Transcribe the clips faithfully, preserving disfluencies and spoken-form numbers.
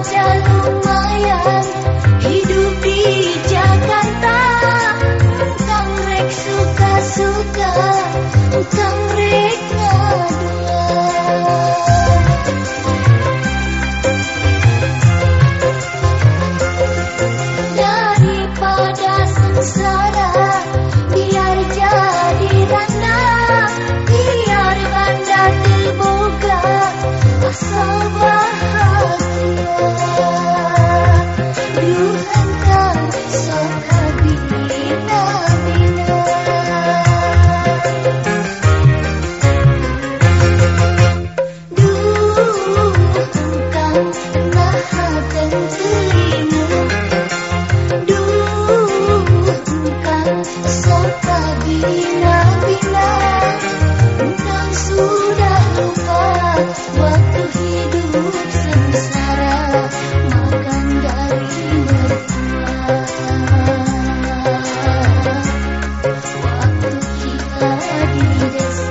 aja lumayan hidup di Jakarta. Kang rek suka-suka, kang rek ngadua. Daripada sengsara, biar jadi randa, biar banda terboga, asal bahagia. Duh engkau sok bina-bina. Duh engkau maha tentuimu. Duh engkau sok bina-bina. Engkau sudah lupa waktu hidup sengsara, makan dari mertua. Waktu kita di desa.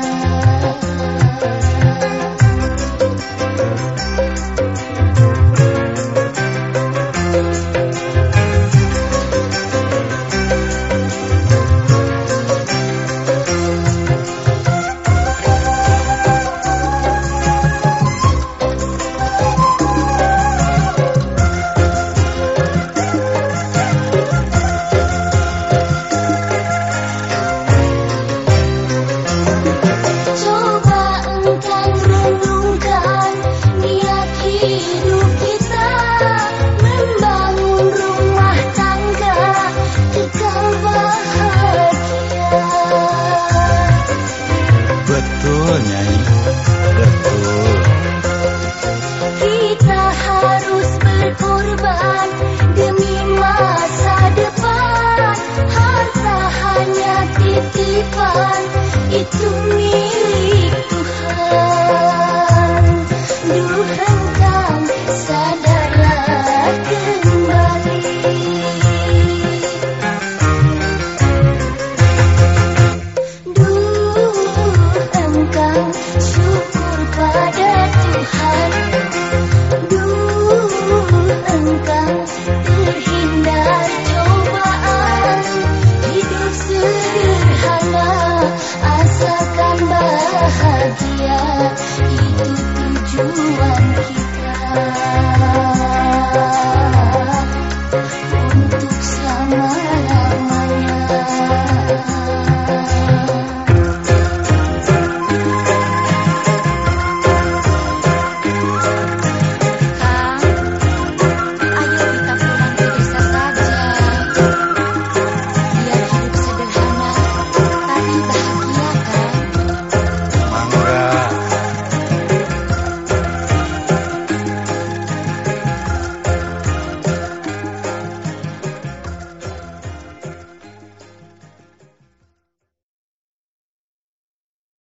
Coba engkau renungkan niat hidup kita, membangun rumah tangga kekal bahagia. Betul, Nyai. Betul. Kita harus berkorban demi masa depan. Harta hanya titipan, itu milik